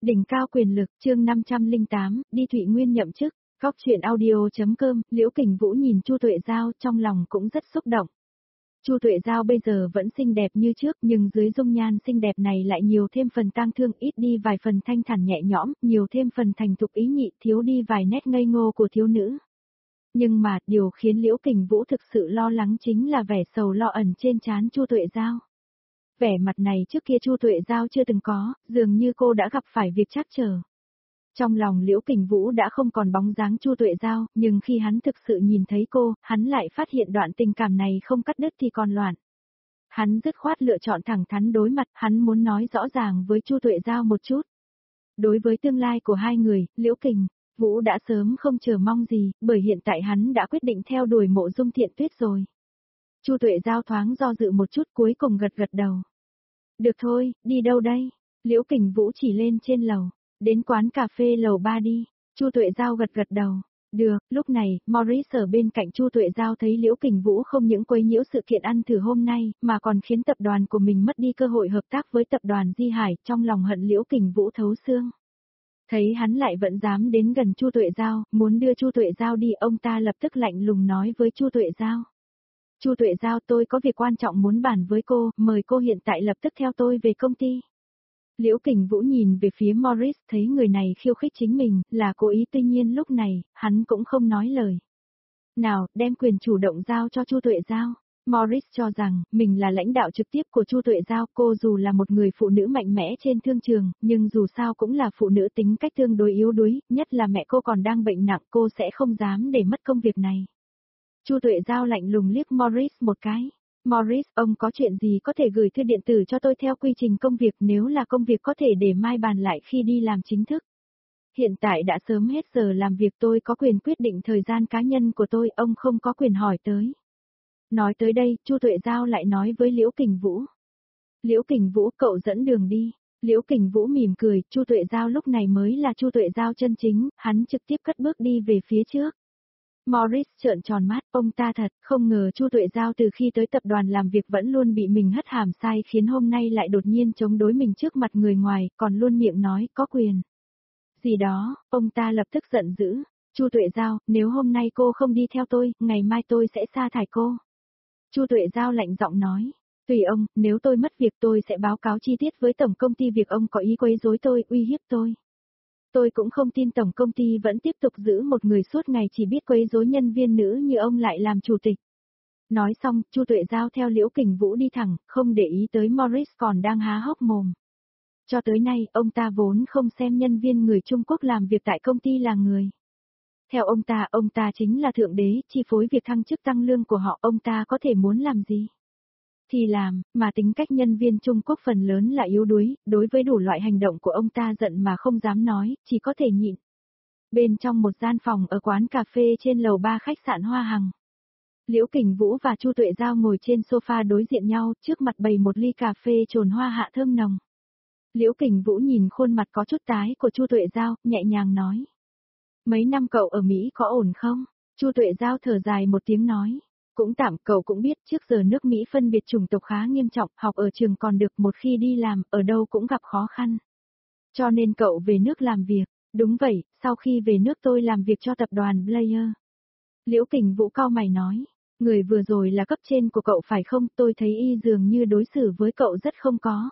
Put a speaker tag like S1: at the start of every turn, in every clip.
S1: Đỉnh cao quyền lực, chương 508, đi Thụy Nguyên nhậm chức. Góc chuyện audio.com, Liễu Kình Vũ nhìn Chu Tuệ Giao, trong lòng cũng rất xúc động. Chu Tuệ Giao bây giờ vẫn xinh đẹp như trước, nhưng dưới dung nhan xinh đẹp này lại nhiều thêm phần tang thương, ít đi vài phần thanh thản nhẹ nhõm, nhiều thêm phần thành thục ý nhị, thiếu đi vài nét ngây ngô của thiếu nữ. Nhưng mà, điều khiến Liễu Kình Vũ thực sự lo lắng chính là vẻ sầu lo ẩn trên trán Chu Tuệ Giao. Vẻ mặt này trước kia Chu Tuệ Giao chưa từng có, dường như cô đã gặp phải việc trắc trở. Trong lòng Liễu Kình Vũ đã không còn bóng dáng Chu Tuệ Giao, nhưng khi hắn thực sự nhìn thấy cô, hắn lại phát hiện đoạn tình cảm này không cắt đứt thì còn loạn. Hắn dứt khoát lựa chọn thẳng thắn đối mặt, hắn muốn nói rõ ràng với Chu Tuệ Giao một chút. Đối với tương lai của hai người, Liễu Kình Vũ đã sớm không chờ mong gì, bởi hiện tại hắn đã quyết định theo đuổi Mộ Dung Thiện Tuyết rồi. Chu Tuệ Giao thoáng do dự một chút, cuối cùng gật gật đầu. Được thôi, đi đâu đây? Liễu Kình Vũ chỉ lên trên lầu. Đến quán cà phê lầu 3 đi. Chu Tuệ Giao gật gật đầu. Được, lúc này, Morris ở bên cạnh Chu Tuệ Giao thấy Liễu Kình Vũ không những quấy nhiễu sự kiện ăn thử hôm nay, mà còn khiến tập đoàn của mình mất đi cơ hội hợp tác với tập đoàn Di Hải, trong lòng hận Liễu Kình Vũ thấu xương. Thấy hắn lại vẫn dám đến gần Chu Tuệ Giao, muốn đưa Chu Tuệ Giao đi, ông ta lập tức lạnh lùng nói với Chu Tuệ Giao. Chu Tuệ Giao, tôi có việc quan trọng muốn bàn với cô, mời cô hiện tại lập tức theo tôi về công ty. Liễu Kình Vũ nhìn về phía Morris, thấy người này khiêu khích chính mình, là cố ý, tuy nhiên lúc này, hắn cũng không nói lời. Nào, đem quyền chủ động giao cho Chu Tuệ Giao. Morris cho rằng, mình là lãnh đạo trực tiếp của Chu Tuệ Giao, cô dù là một người phụ nữ mạnh mẽ trên thương trường, nhưng dù sao cũng là phụ nữ tính cách tương đối yếu đuối, nhất là mẹ cô còn đang bệnh nặng, cô sẽ không dám để mất công việc này. Chu Tuệ Giao lạnh lùng liếc Morris một cái. Morris, ông có chuyện gì có thể gửi thư điện tử cho tôi theo quy trình công việc, nếu là công việc có thể để mai bàn lại khi đi làm chính thức. Hiện tại đã sớm hết giờ làm việc, tôi có quyền quyết định thời gian cá nhân của tôi, ông không có quyền hỏi tới. Nói tới đây, Chu Tuệ Giao lại nói với Liễu Kình Vũ. Liễu Kình Vũ, cậu dẫn đường đi. Liễu Kình Vũ mỉm cười, Chu Tuệ Giao lúc này mới là Chu Tuệ Giao chân chính, hắn trực tiếp cất bước đi về phía trước. Morris trợn tròn mắt, ông ta thật không ngờ Chu Tuệ Giao từ khi tới tập đoàn làm việc vẫn luôn bị mình hất hàm sai, khiến hôm nay lại đột nhiên chống đối mình trước mặt người ngoài, còn luôn miệng nói có quyền. Gì đó, ông ta lập tức giận dữ. Chu Tuệ Giao, nếu hôm nay cô không đi theo tôi, ngày mai tôi sẽ sa thải cô. Chu Tuệ Giao lạnh giọng nói. Tùy ông, nếu tôi mất việc tôi sẽ báo cáo chi tiết với tổng công ty việc ông có ý quấy rối tôi, uy hiếp tôi. Tôi cũng không tin tổng công ty vẫn tiếp tục giữ một người suốt ngày chỉ biết quấy rối nhân viên nữ như ông lại làm chủ tịch. Nói xong, Chu Tuệ Giao theo Liễu Kình Vũ đi thẳng, không để ý tới Morris còn đang há hốc mồm. Cho tới nay, ông ta vốn không xem nhân viên người Trung Quốc làm việc tại công ty là người. Theo ông ta chính là thượng đế, chi phối việc thăng chức tăng lương của họ, ông ta có thể muốn làm gì thì làm, mà tính cách nhân viên Trung Quốc phần lớn là yếu đuối, đối với đủ loại hành động của ông ta giận mà không dám nói, chỉ có thể nhịn. Bên trong một gian phòng ở quán cà phê trên lầu 3 khách sạn Hoa Hằng. Liễu Kình Vũ và Chu Tuệ Giao ngồi trên sofa đối diện nhau, trước mặt bày một ly cà phê trồn hoa hạ thơm nồng. Liễu Kình Vũ nhìn khuôn mặt có chút tái của Chu Tuệ Giao, nhẹ nhàng nói. Mấy năm cậu ở Mỹ có ổn không? Chu Tuệ Giao thở dài một tiếng nói. Cũng tạm, cậu cũng biết trước giờ nước Mỹ phân biệt chủng tộc khá nghiêm trọng, học ở trường còn được, một khi đi làm, ở đâu cũng gặp khó khăn. Cho nên cậu về nước làm việc. Đúng vậy, sau khi về nước tôi làm việc cho tập đoàn Blair. Liễu Kình Vũ cau mày nói. Người vừa rồi là cấp trên của cậu phải không? Tôi thấy y dường như đối xử với cậu rất không có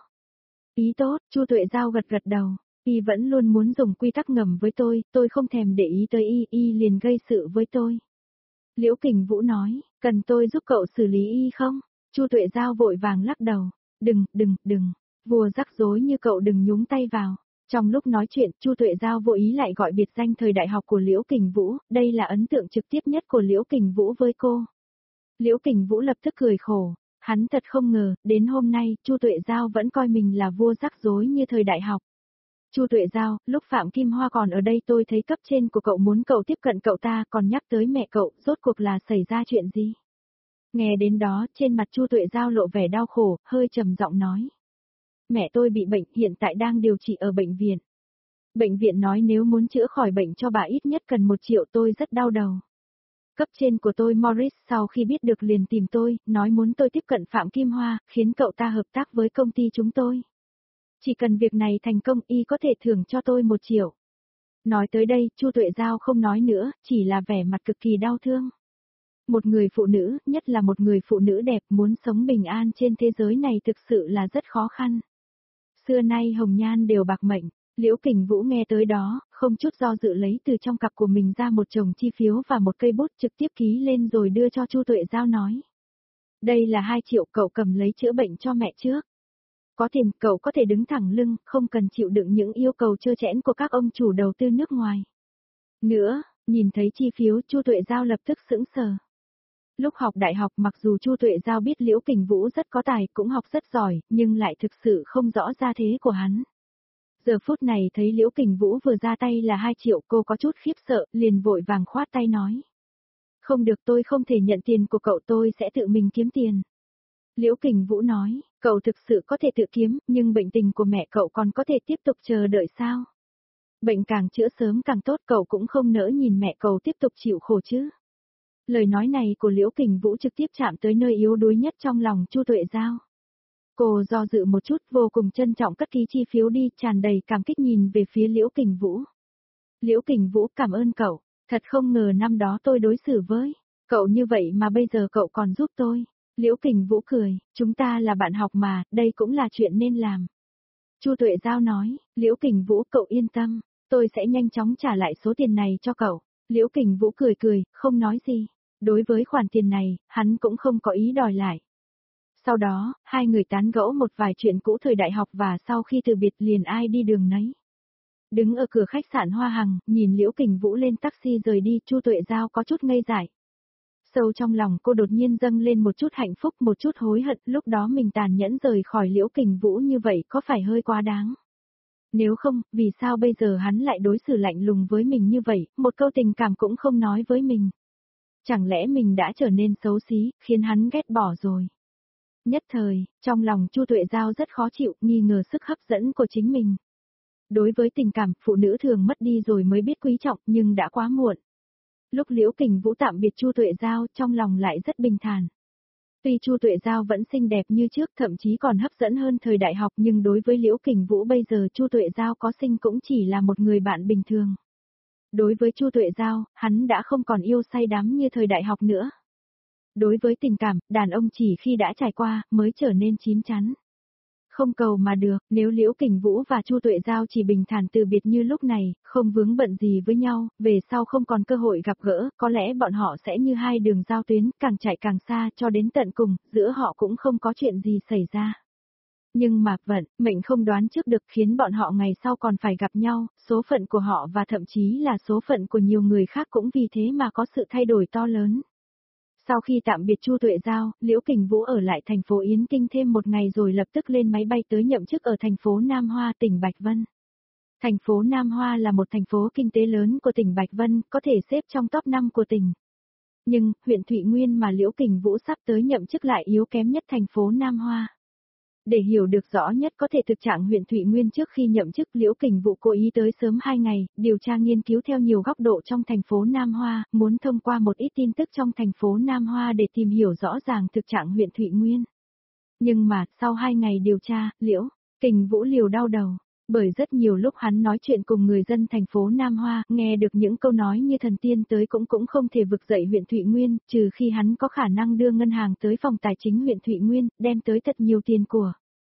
S1: ý tốt. Chu Tuệ Giao gật gật đầu. Y vẫn luôn muốn dùng quy tắc ngầm với tôi không thèm để ý tới y liền gây sự với tôi. Liễu Kình Vũ nói, cần tôi giúp cậu xử lý y không? Chu Tuệ Giao vội vàng lắc đầu. Đừng, vua rắc rối như cậu đừng nhúng tay vào. Trong lúc nói chuyện, Chu Tuệ Giao vô ý lại gọi biệt danh thời đại học của Liễu Kình Vũ, đây là ấn tượng trực tiếp nhất của Liễu Kình Vũ với cô. Liễu Kình Vũ lập tức cười khổ, hắn thật không ngờ, đến hôm nay, Chu Tuệ Giao vẫn coi mình là vua rắc rối như thời đại học. Chu Tuệ Giao, lúc Phạm Kim Hoa còn ở đây tôi thấy cấp trên của cậu muốn cậu tiếp cận cậu ta, còn nhắc tới mẹ cậu, rốt cuộc là xảy ra chuyện gì? Nghe đến đó, trên mặt Chu Tuệ Giao lộ vẻ đau khổ, hơi trầm giọng nói. Mẹ tôi bị bệnh, hiện tại đang điều trị ở bệnh viện. Bệnh viện nói nếu muốn chữa khỏi bệnh cho bà ít nhất cần 1 triệu, tôi rất đau đầu. Cấp trên của tôi Morris sau khi biết được liền tìm tôi, nói muốn tôi tiếp cận Phạm Kim Hoa, khiến cậu ta hợp tác với công ty chúng tôi. Chỉ cần việc này thành công y có thể thưởng cho tôi 1 triệu. Nói tới đây, Chu Tuệ Giao không nói nữa, chỉ là vẻ mặt cực kỳ đau thương. Một người phụ nữ, nhất là một người phụ nữ đẹp muốn sống bình an trên thế giới này thực sự là rất khó khăn. Xưa nay hồng nhan đều bạc mệnh, Liễu Kình Vũ nghe tới đó, không chút do dự lấy từ trong cặp của mình ra một chồng chi phiếu và một cây bút trực tiếp ký lên rồi đưa cho Chu Tuệ Giao nói. Đây là 2 triệu cậu cầm lấy chữa bệnh cho mẹ trước. Có tiền cậu có thể đứng thẳng lưng, không cần chịu đựng những yêu cầu trơ trẽn của các ông chủ đầu tư nước ngoài. Nữa, nhìn thấy chi phiếu Chu Tuệ Giao lập tức sững sờ. Lúc học đại học mặc dù Chu Tuệ Giao biết Liễu Kình Vũ rất có tài cũng học rất giỏi, nhưng lại thực sự không rõ gia thế của hắn. Giờ phút này thấy Liễu Kình Vũ vừa ra tay là 2 triệu cô có chút khiếp sợ, liền vội vàng khoát tay nói. Không được tôi không thể nhận tiền của cậu tôi sẽ tự mình kiếm tiền. Liễu Kình Vũ nói, cậu thực sự có thể tự kiếm, nhưng bệnh tình của mẹ cậu còn có thể tiếp tục chờ đợi sao? Bệnh càng chữa sớm càng tốt cậu cũng không nỡ nhìn mẹ cậu tiếp tục chịu khổ chứ. Lời nói này của Liễu Kình Vũ trực tiếp chạm tới nơi yếu đuối nhất trong lòng Chu Tuệ Giao. Cô do dự một chút vô cùng trân trọng cất ký chi phiếu đi tràn đầy cảm kích nhìn về phía Liễu Kình Vũ. Liễu Kình Vũ cảm ơn cậu, thật không ngờ năm đó tôi đối xử với cậu như vậy mà bây giờ cậu còn giúp tôi. Liễu Kình Vũ cười, chúng ta là bạn học mà, đây cũng là chuyện nên làm. Chu Tuệ Giao nói, Liễu Kình Vũ cậu yên tâm, tôi sẽ nhanh chóng trả lại số tiền này cho cậu. Liễu Kình Vũ cười cười, không nói gì. Đối với khoản tiền này, hắn cũng không có ý đòi lại. Sau đó, hai người tán gẫu một vài chuyện cũ thời đại học và sau khi từ biệt liền ai đi đường nấy. Đứng ở cửa khách sạn Hoa Hằng, nhìn Liễu Kình Vũ lên taxi rời đi, Chu Tuệ Giao có chút ngây dại. Sâu trong lòng cô đột nhiên dâng lên một chút hạnh phúc một chút hối hận, lúc đó mình tàn nhẫn rời khỏi Liễu Kình Vũ như vậy có phải hơi quá đáng. Nếu không, vì sao bây giờ hắn lại đối xử lạnh lùng với mình như vậy, một câu tình cảm cũng không nói với mình. Chẳng lẽ mình đã trở nên xấu xí, khiến hắn ghét bỏ rồi. Nhất thời, trong lòng Chu Tuệ Giao rất khó chịu, nghi ngờ sức hấp dẫn của chính mình. Đối với tình cảm, phụ nữ thường mất đi rồi mới biết quý trọng, nhưng đã quá muộn. Lúc Liễu Kình Vũ tạm biệt Chu Tuệ Giao, trong lòng lại rất bình thản. Tuy Chu Tuệ Giao vẫn xinh đẹp như trước, thậm chí còn hấp dẫn hơn thời đại học, nhưng đối với Liễu Kình Vũ bây giờ Chu Tuệ Giao có xinh cũng chỉ là một người bạn bình thường. Đối với Chu Tuệ Giao, hắn đã không còn yêu say đắm như thời đại học nữa. Đối với tình cảm, đàn ông chỉ khi đã trải qua, mới trở nên chín chắn. Không cầu mà được, nếu Liễu Kình Vũ và Chu Tuệ Giao chỉ bình thản từ biệt như lúc này, không vướng bận gì với nhau, về sau không còn cơ hội gặp gỡ, có lẽ bọn họ sẽ như hai đường giao tuyến, càng chạy càng xa cho đến tận cùng, giữa họ cũng không có chuyện gì xảy ra. Nhưng mà vận, mệnh không đoán trước được khiến bọn họ ngày sau còn phải gặp nhau, số phận của họ và thậm chí là số phận của nhiều người khác cũng vì thế mà có sự thay đổi to lớn. Sau khi tạm biệt Chu Tuệ Giao, Liễu Kình Vũ ở lại thành phố Yến Kinh thêm một ngày rồi lập tức lên máy bay tới nhậm chức ở thành phố Nam Hoa, tỉnh Bạch Vân. Thành phố Nam Hoa là một thành phố kinh tế lớn của tỉnh Bạch Vân, có thể xếp trong top 5 của tỉnh. Nhưng, huyện Thụy Nguyên mà Liễu Kình Vũ sắp tới nhậm chức lại yếu kém nhất thành phố Nam Hoa. Để hiểu được rõ nhất có thể thực trạng huyện Thụy Nguyên trước khi nhậm chức, Liễu Kình Vũ cố ý tới sớm 2 ngày, điều tra nghiên cứu theo nhiều góc độ trong thành phố Nam Hoa, muốn thông qua một ít tin tức trong thành phố Nam Hoa để tìm hiểu rõ ràng thực trạng huyện Thụy Nguyên. Nhưng mà, sau 2 ngày điều tra, Liễu Kình Vũ liều đau đầu. Bởi rất nhiều lúc hắn nói chuyện cùng người dân thành phố Nam Hoa, nghe được những câu nói như thần tiên tới cũng không thể vực dậy huyện Thụy Nguyên, trừ khi hắn có khả năng đưa ngân hàng tới phòng tài chính huyện Thụy Nguyên, đem tới thật nhiều tiền của.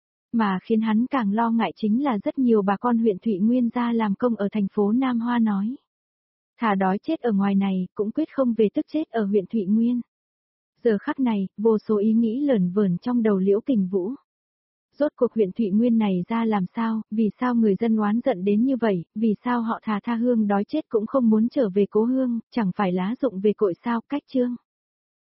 S1: Mà khiến hắn càng lo ngại chính là rất nhiều bà con huyện Thụy Nguyên ra làm công ở thành phố Nam Hoa nói. Thà đói chết ở ngoài này, cũng quyết không về tức chết ở huyện Thụy Nguyên. Giờ khắc này, vô số ý nghĩ lởn vởn trong đầu Liễu Kình Vũ. Rốt cuộc huyện Thụy Nguyên này ra làm sao, vì sao người dân oán giận đến như vậy, vì sao họ thà tha hương đói chết cũng không muốn trở về cố hương, chẳng phải lá dụng về cội sao, cách chương.